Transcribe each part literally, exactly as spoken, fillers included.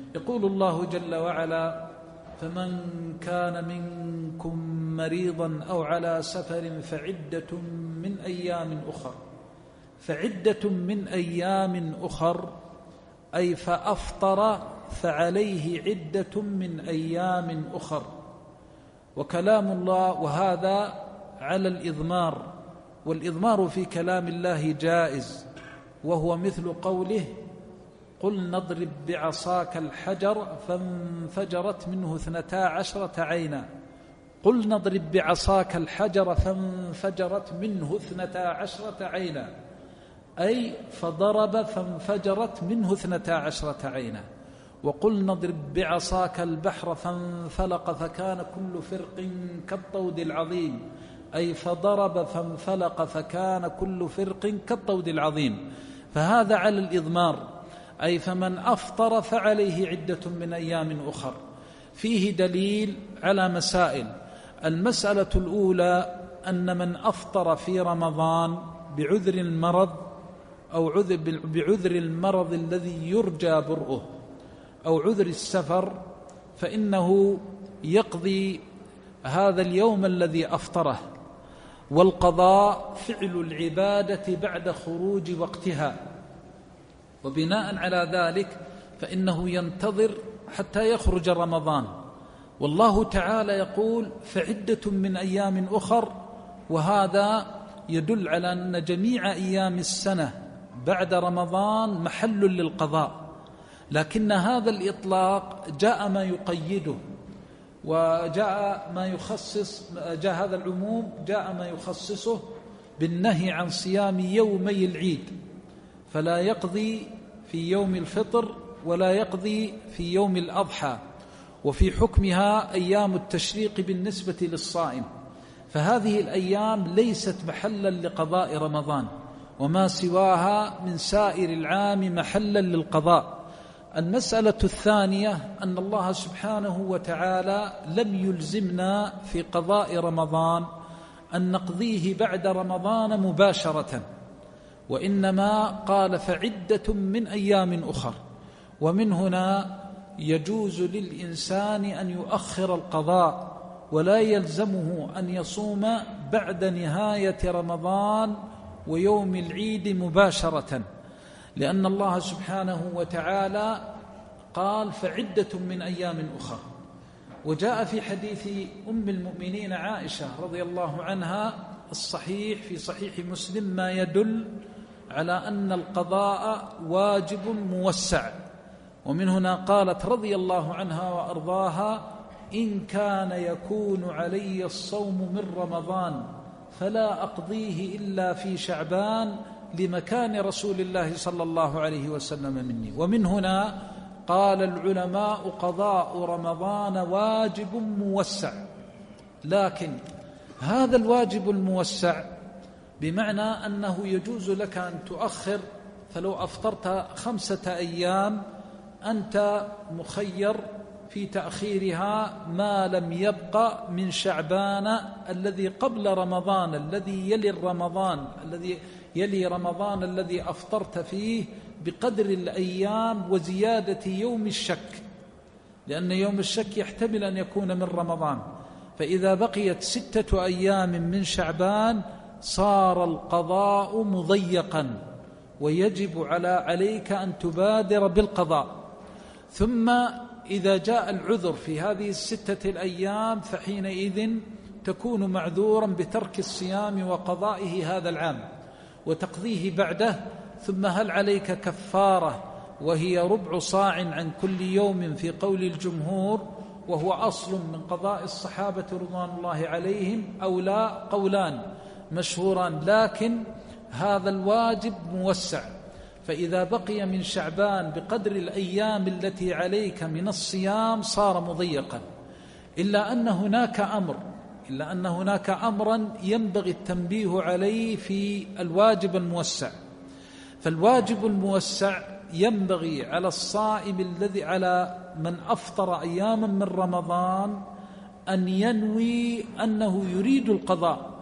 يقول الله جل وعلا: فمن كان منكم مريضا أو على سفر فعدة من أيام أخر. فعدة من أيام أخر أي فأفطر فعليه عدة من أيام أخر. وكلام الله وهذا على الإضمار، والإضمار في كلام الله جائز، وهو مثل قوله: قل نضرب بعصاك الحجر فانفجرت منه اثنتا عشرة عينا. قل نضرب بعصاك الحجر فانفجرت منه اثنتا عشرة عينا، أي فضرب فانفجرت منه اثنتا عشرة عينا. وقل نضرب بعصاك البحر فانفلق فكان كل فرق كالطود العظيم، أي فضرب فانفلق فكان كل فرق كالطود العظيم. فهذا على الإضمار، أي فمن أفطر فعليه عدة من أيام أخر. فيه دليل على مسائل. المسألة الأولى أن من أفطر في رمضان بعذر المرض أو بعذر المرض الذي يرجى برؤه أو عذر السفر، فإنه يقضي هذا اليوم الذي أفطره. والقضاء فعل العبادة بعد خروج وقتها، وبناء على ذلك فإنه ينتظر حتى يخرج رمضان. والله تعالى يقول: فعدة من أيام أخر، وهذا يدل على أن جميع أيام السنة بعد رمضان محل للقضاء، لكن هذا الإطلاق جاء ما يقيده، وجاء ما يخصص، جاء هذا العموم جاء ما يخصصه بالنهي عن صيام يومي العيد، فلا يقضي في يوم الفطر ولا يقضي في يوم الأضحى، وفي حكمها أيام التشريق بالنسبة للصائم. فهذه الأيام ليست محلا لقضاء رمضان، وما سواها من سائر العام محلا للقضاء. المسألة الثانية أن الله سبحانه وتعالى لم يلزمنا في قضاء رمضان أن نقضيه بعد رمضان مباشرة، وإنما قال: فعدة من أيام أخر. ومن هنا يجوز للإنسان أن يؤخر القضاء، ولا يلزمه أن يصوم بعد نهاية رمضان ويوم العيد مباشرة، لأن الله سبحانه وتعالى قال: فعدة من أيام أخر. وجاء في حديث أم المؤمنين عائشة رضي الله عنها الصحيح في صحيح مسلم ما يدل على أن القضاء واجب موسع. ومن هنا قالت رضي الله عنها وأرضاها: إن كان يكون علي الصوم من رمضان فلا أقضيه إلا في شعبان لمكان رسول الله صلى الله عليه وسلم مني. ومن هنا قال العلماء: قضاء رمضان واجب موسع. لكن هذا الواجب الموسع بمعنى أنه يجوز لك أن تؤخر، فلو أفطرت خمسة أيام أنت مخير في تأخيرها ما لم يبق من شعبان الذي قبل رمضان، الذي يلي رمضان الذي يلي رمضان الذي أفطرت فيه، بقدر الأيام وزيادة يوم الشك، لأن يوم الشك يحتمل أن يكون من رمضان. فإذا بقيت ستة أيام من شعبان صار القضاء مضيقا، ويجب على عليك أن تبادر بالقضاء. ثم إذا جاء العذر في هذه الستة الأيام فحينئذ تكون معذورا بترك الصيام وقضائه هذا العام وتقضيه بعده. ثم هل عليك كفارة وهي ربع صاع عن كل يوم في قول الجمهور، وهو أصل من قضاء الصحابة رضوان الله عليهم، أو لا؟ قولان مشهوران، لكن هذا الواجب موسع. فإذا بقي من شعبان بقدر الأيام التي عليك من الصيام صار مضيقا، إلا أن هناك أمر إلا أن هناك أمرا ينبغي التنبيه عليه في الواجب الموسع. فالواجب الموسع ينبغي على الصائم الذي على من أفطر أياما من رمضان أن ينوي أنه يريد القضاء،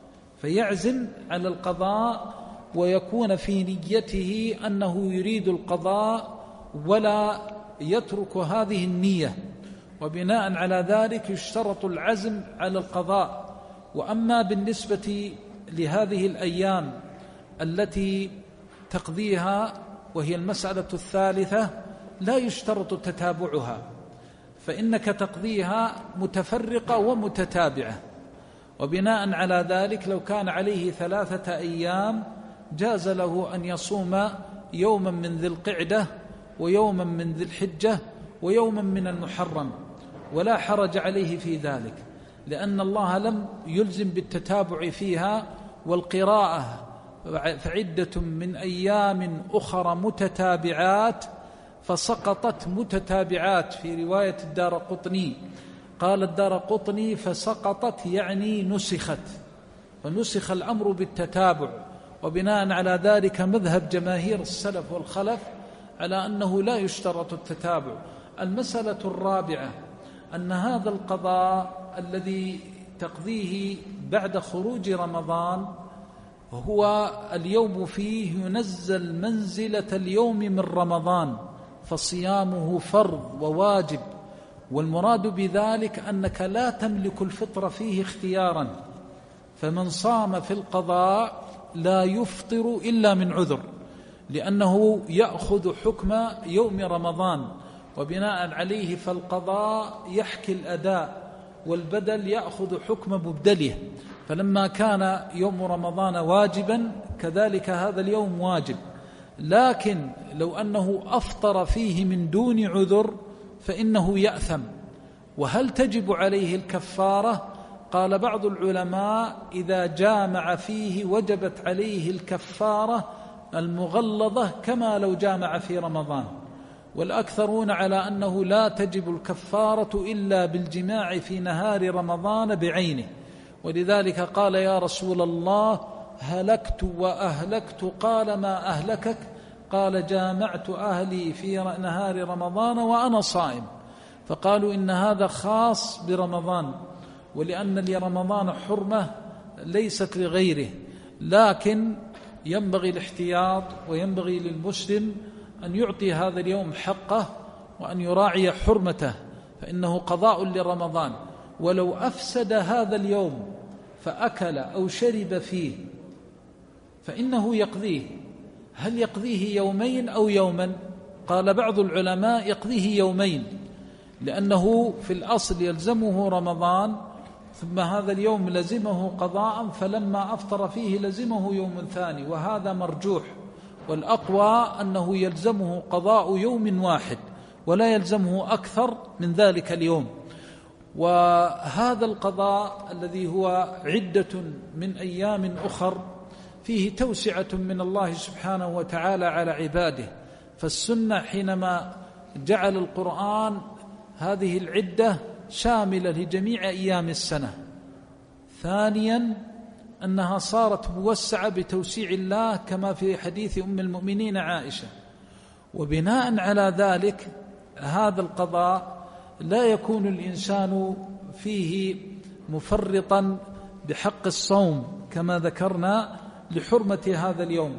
فيعزم على القضاء ويكون في نيته أنه يريد القضاء، ولا يترك هذه النية، وبناء على ذلك يشترط العزم على القضاء. وأما بالنسبة لهذه الأيام التي تقضيها وهي المسألة الثالثة لا يشترط تتابعها، فإنك تقضيها متفرقة ومتتابعة. وبناء على ذلك لو كان عليه ثلاثة أيام جاز له أن يصوم يوما من ذي القعدة ويوما من ذي الحجة ويوما من المحرم، ولا حرج عليه في ذلك، لأن الله لم يلزم بالتتابع فيها. والقراءة فعدة من أيام أخرى متتابعات، فسقطت متتابعات في رواية الدارقطني. قال الدارقطني فسقطت يعني نسخت، فنسخ الأمر بالتتابع. وبناء على ذلك مذهب جماهير السلف والخلف على أنه لا يشترط التتابع. المسألة الرابعة أن هذا القضاء الذي تقضيه بعد خروج رمضان هو اليوم فيه ينزل منزلة اليوم من رمضان، فصيامه فرض وواجب. والمراد بذلك أنك لا تملك الفطر فيه اختيارا، فمن صام في القضاء لا يفطر إلا من عذر، لأنه يأخذ حكم يوم رمضان، وبناء عليه فالقضاء يحكي الأداء والبدل يأخذ حكم مبدله. فلما كان يوم رمضان واجبا كذلك هذا اليوم واجب. لكن لو أنه أفطر فيه من دون عذر فإنه يأثم. وهل تجب عليه الكفارة؟ قال بعض العلماء إذا جامع فيه وجبت عليه الكفارة المغلظة كما لو جامع في رمضان، والأكثرون على أنه لا تجب الكفارة إلا بالجماع في نهار رمضان بعينه. ولذلك قال يا رسول الله هلكت وأهلكت، قال ما أهلكك؟ قال جامعت أهلي في نهار رمضان وأنا صائم. فقالوا إن هذا خاص برمضان، ولأن لرمضان حرمة ليست لغيره. لكن ينبغي الاحتياط، وينبغي للمسلم أن يعطي هذا اليوم حقه وأن يراعي حرمته، فإنه قضاء لرمضان. ولو أفسد هذا اليوم فأكل أو شرب فيه فإنه يقضيه. هل يقضيه يومين أو يوما؟ قال بعض العلماء يقضيه يومين، لأنه في الأصل يلزمه رمضان ثم هذا اليوم لزمه قضاء، فلما أفطر فيه لزمه يوم ثاني، وهذا مرجوح. والأقوى أنه يلزمه قضاء يوم واحد ولا يلزمه أكثر من ذلك اليوم. وهذا القضاء الذي هو عدة من أيام أخر فيه توسعة من الله سبحانه وتعالى على عباده. فالسنة حينما جعل القرآن هذه العدة شاملة لجميع أيام السنة. ثانيا أنها صارت موسعة بتوسيع الله كما في حديث أم المؤمنين عائشة. وبناء على ذلك هذا القضاء لا يكون الإنسان فيه مفرطا بحق الصوم كما ذكرنا لحرمة هذا اليوم.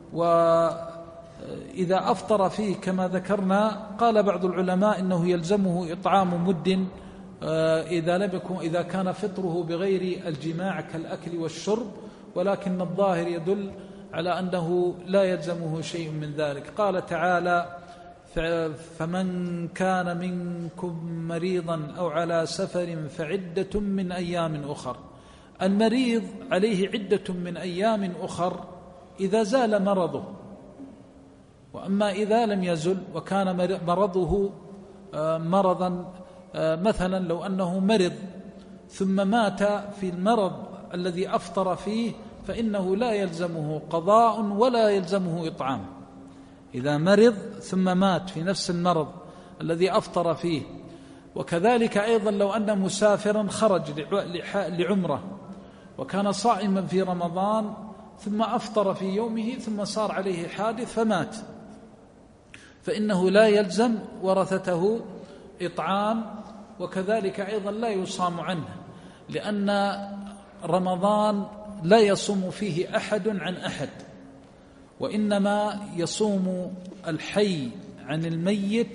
وإذا أفطر فيه كما ذكرنا قال بعض العلماء إنه يلزمه إطعام مد إذا لم يكن إذا كان فطره بغير الجماع كالأكل والشرب، ولكن الظاهر يدل على أنه لا يلزمه شيء من ذلك. قال تعالى فمن كان منكم مريضا أو على سفر فعدة من أيام أخر. المريض عليه عدة من أيام أخر إذا زال مرضه، وأما إذا لم يزل وكان مرضه مرضا مثلا لو أنه مرض ثم مات في المرض الذي أفطر فيه فإنه لا يلزمه قضاء ولا يلزمه إطعام. إذا مرض ثم مات في نفس المرض الذي أفطر فيه. وكذلك أيضا لو أن مسافرا خرج لعمره وكان صائما في رمضان ثم أفطر في يومه ثم صار عليه حادث فمات، فإنه لا يلزم ورثته إطعام، وكذلك أيضا لا يصام عنه، لأن رمضان لا يصوم فيه أحد عن أحد، وإنما يصوم الحي عن الميت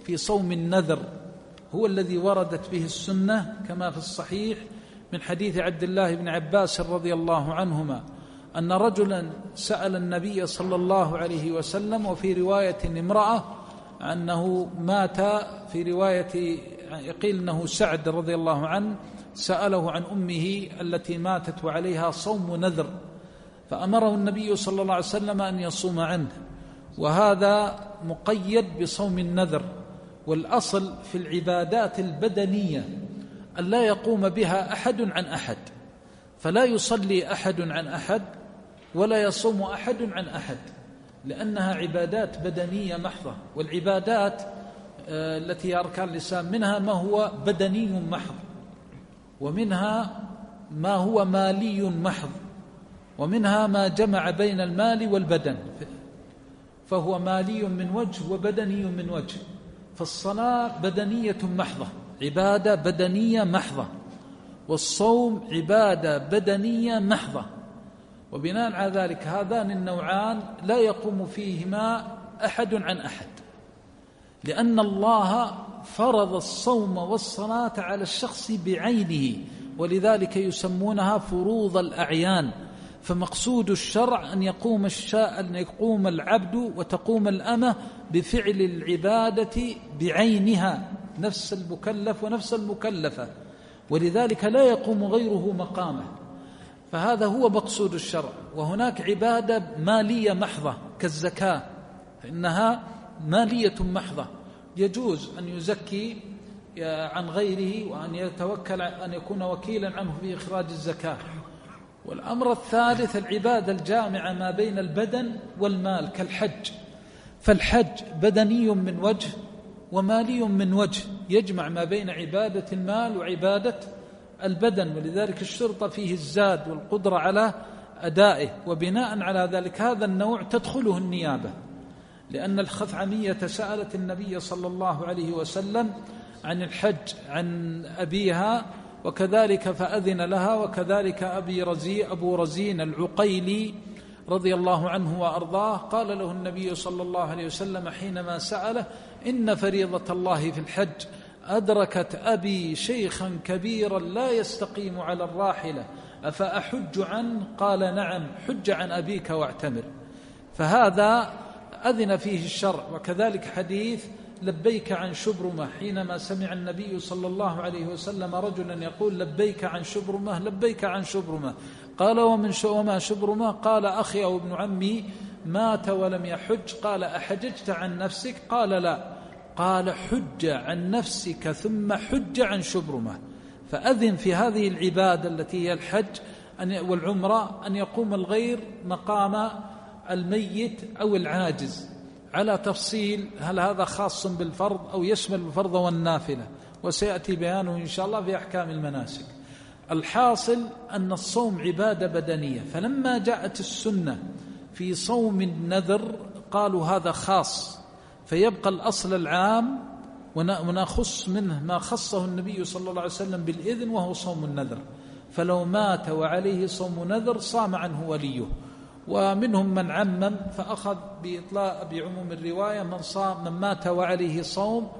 في صوم النذر هو الذي وردت به السنة كما في الصحيح من حديث عبد الله بن عباس رضي الله عنهما أن رجلا سأل النبي صلى الله عليه وسلم، وفي رواية امرأة أنه مات، في رواية قيل أنه سعد رضي الله عنه سأله عن أمه التي ماتت وعليها صوم نذر، فأمره النبي صلى الله عليه وسلم أن يصوم عنه، وهذا مقيد بصوم النذر. والأصل في العبادات البدنية أن لا يقوم بها أحد عن أحد، فلا يصلي أحد عن أحد ولا يصوم أحد عن أحد، لأنها عبادات بدنية محضة. والعبادات التي أركان الإسلام منها ما هو بدني محض، ومنها ما هو مالي محض، ومنها ما جمع بين المال والبدن، فهو مالي من وجه وبدني من وجه. فالصلاة بدنية محضة، عبادة بدنية محضة، والصوم عبادة بدنية محضة. وبناء على ذلك هذان النوعان لا يقوم فيهما أحد عن أحد، لأن الله فرض الصوم والصلاة على الشخص بعينه، ولذلك يسمونها فروض الأعيان. فمقصود الشرع أن يقوم الشاء أن يقوم العبد وتقوم الأمة بفعل العبادة بعينها، نفس المكلف ونفس المكلفة، ولذلك لا يقوم غيره مقامه. فهذا هو مقصود الشرع. وهناك عبادة مالية محضة كالزكاة، فإنها مالية محضة، يجوز أن يزكي عن غيره وأن يتوكل أن يكون وكيلا عنه في إخراج الزكاة. والأمر الثالث العبادة الجامعة ما بين البدن والمال كالحج، فالحج بدني من وجه ومالي من وجه، يجمع ما بين عبادة المال وعبادة البدن، ولذلك الشرط فيه الزاد والقدرة على أدائه. وبناء على ذلك هذا النوع تدخله النيابة، لأن الخثعمية سألت النبي صلى الله عليه وسلم عن الحج عن أبيها، وكذلك فأذن لها، وكذلك أبي رزي أبو رزين العقيلي رضي الله عنه وأرضاه قال له النبي صلى الله عليه وسلم حينما سأله: إن فريضة الله في الحج أدركت أبي شيخا كبيرا لا يستقيم على الراحلة أفأحج عنه؟ قال: نعم، حج عن أبيك واعتمر. فهذا أذن فيه الشرع. وكذلك حديث لبيك عن شبرمة، حينما سمع النبي صلى الله عليه وسلم رجلا يقول: لبيك عن شبرمة لبيك عن شبرمة، قال: ومن وما شبرمة؟ قال: أخي أو ابن عمي مات ولم يحج. قال: أحججت عن نفسك؟ قال: لا. قال: حج عن نفسك ثم حج عن شبرمة. فأذن في هذه العبادة التي هي الحج والعمرة أن يقوم الغير مقام الميت أو العاجز، على تفصيل هل هذا خاص بالفرض أو يشمل الفرض والنافلة، وسيأتي بيانه إن شاء الله في أحكام المناسك. الحاصل أن الصوم عبادة بدنية، فلما جاءت السنة في صوم النذر قالوا هذا خاص، فيبقى الأصل العام ونخص منه ما خصه النبي صلى الله عليه وسلم بالإذن، وهو صوم النذر. فلو مات وعليه صوم نذر صام عنه وليه. ومنهم من عمم فأخذ بإطلاق بعموم الرواية من صام من مات وعليه صوم،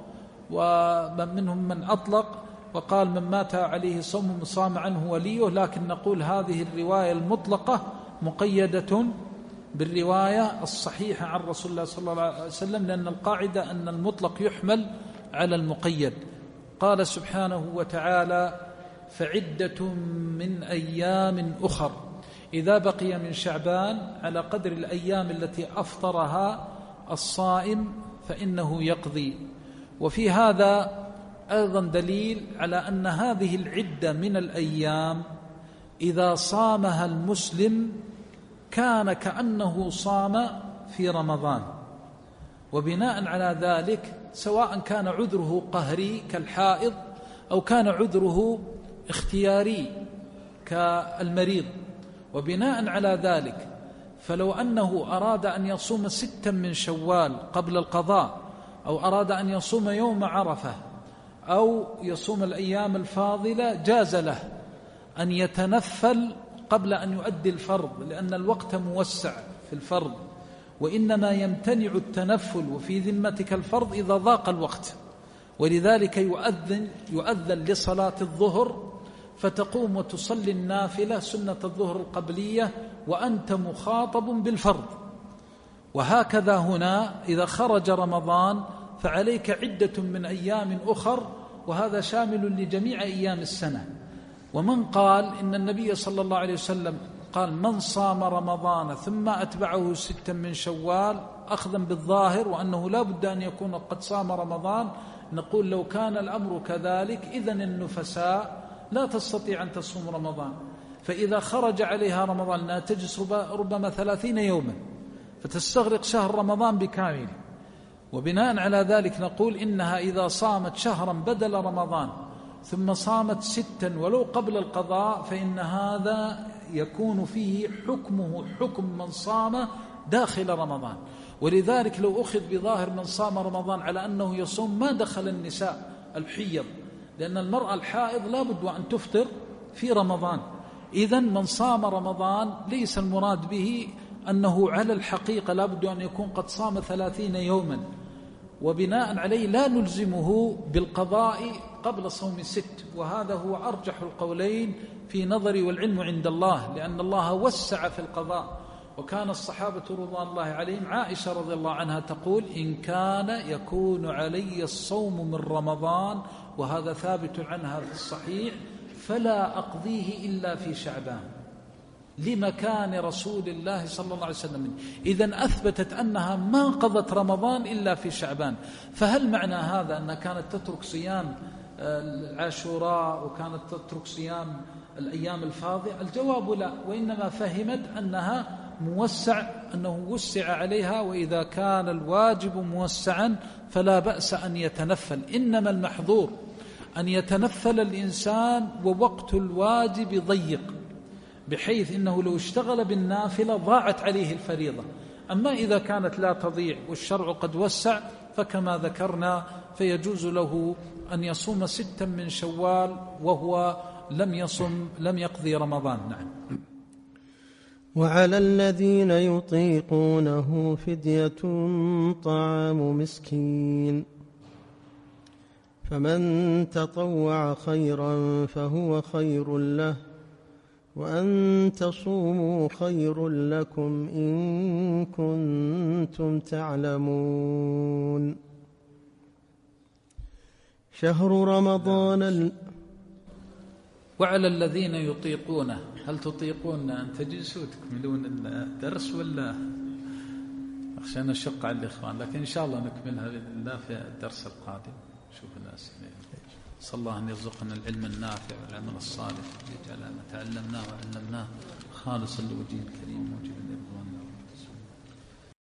ومنهم من أطلق وقال من مات عليه صوم صام عنه وليه. لكن نقول هذه الرواية المطلقة مقيدة بالرواية الصحيحة عن رسول الله صلى الله عليه وسلم، لأن القاعدة أن المطلق يحمل على المقيد. قال سبحانه وتعالى: فعدة من أيام أخر، إذا بقي من شعبان على قدر الأيام التي أفطرها الصائم فإنه يقضي. وفي هذا أيضا دليل على أن هذه العدة من الأيام إذا صامها المسلم كان كأنه صام في رمضان. وبناء على ذلك سواء كان عذره قهري كالحائض أو كان عذره اختياري كالمريض. وبناء على ذلك فلو أنه أراد أن يصوم ستا من شوال قبل القضاء، أو أراد أن يصوم يوم عرفة، أو يصوم الأيام الفاضلة، جاز له أن يتنفل قبل أن يؤدي الفرض، لأن الوقت موسع في الفرض. وإنما يمتنع التنفل وفي ذمتك الفرض إذا ضاق الوقت. ولذلك يؤذن, يؤذن لصلاة الظهر فتقوم وتصلي النافلة سنة الظهر القبلية وأنت مخاطب بالفرض. وهكذا هنا إذا خرج رمضان فعليك عدة من أيام أخر، وهذا شامل لجميع أيام السنة. ومن قال إن النبي صلى الله عليه وسلم قال من صام رمضان ثم أتبعه ستا من شوال أخذا بالظاهر وأنه لا بد أن يكون قد صام رمضان، نقول لو كان الأمر كذلك إذن النفساء لا تستطيع أن تصوم رمضان، فإذا خرج عليها رمضان لا تجلس ربما ثلاثين يوما فتستغرق شهر رمضان بكامل. وبناء على ذلك نقول إنها إذا صامت شهرا بدل رمضان ثم صامت ستا ولو قبل القضاء فإن هذا يكون فيه حكمه حكم من صام داخل رمضان. ولذلك لو أخذ بظاهر من صام رمضان على أنه يصوم ما دخل النساء الحيض، لأن المرأة الحائض لا بد أن تفطر في رمضان. إذن من صام رمضان ليس المراد به أنه على الحقيقة لا بد أن يكون قد صام ثلاثين يوما، وبناء عليه لا نلزمه بالقضاء قبل صوم ست. وهذا هو أرجح القولين في نظري والعلم عند الله، لأن الله وسع في القضاء. وكان الصحابة رضوان الله عليهم، عائشة رضي الله عنها تقول إن كان يكون علي الصوم من رمضان، وهذا ثابت عنها في الصحيح، فلا أقضيه إلا في شعبان لمكان رسول الله صلى الله عليه وسلم. إذن أثبتت أنها ما قضت رمضان إلا في شعبان. فهل معنى هذا أنها كانت تترك صيام العاشوراء وكانت تترك صيام الأيام الفاضلة؟ الجواب لا، وإنما فهمت أنها موسع، أنه وسع عليها، وإذا كان الواجب موسعا فلا بأس أن يتنفل. إنما المحظور أن يتنفل الإنسان ووقت الواجب ضيق، بحيث إنه لو اشتغل بالنافلة ضاعت عليه الفريضة. أما إذا كانت لا تضيع والشرع قد وسع فكما ذكرنا فيجوز له أن يصوم ستا من شوال وهو لم يصم لم يقضي رمضان. نعم. وعلى الذين يطيقونه فدية طعام مسكين، فمن تطوع خيرا فهو خير له، وأن تصوموا خير لكم إن كنتم تعلمون. شهر رمضان ال... وعلى الذين يطيقونه، هل تطيقون أن تجلسوا تكملون الدرس ولا أخشى أن أشق على الإخوان؟ لكن إن شاء الله نكملها بإذن الله في الدرس القادم. شوف الناس، صلى الله أن يرزقنا العلم النافع والعمل الصالح، يجعل ما تعلمناه وعلمناه خالصا لوجهه الكريم موجبا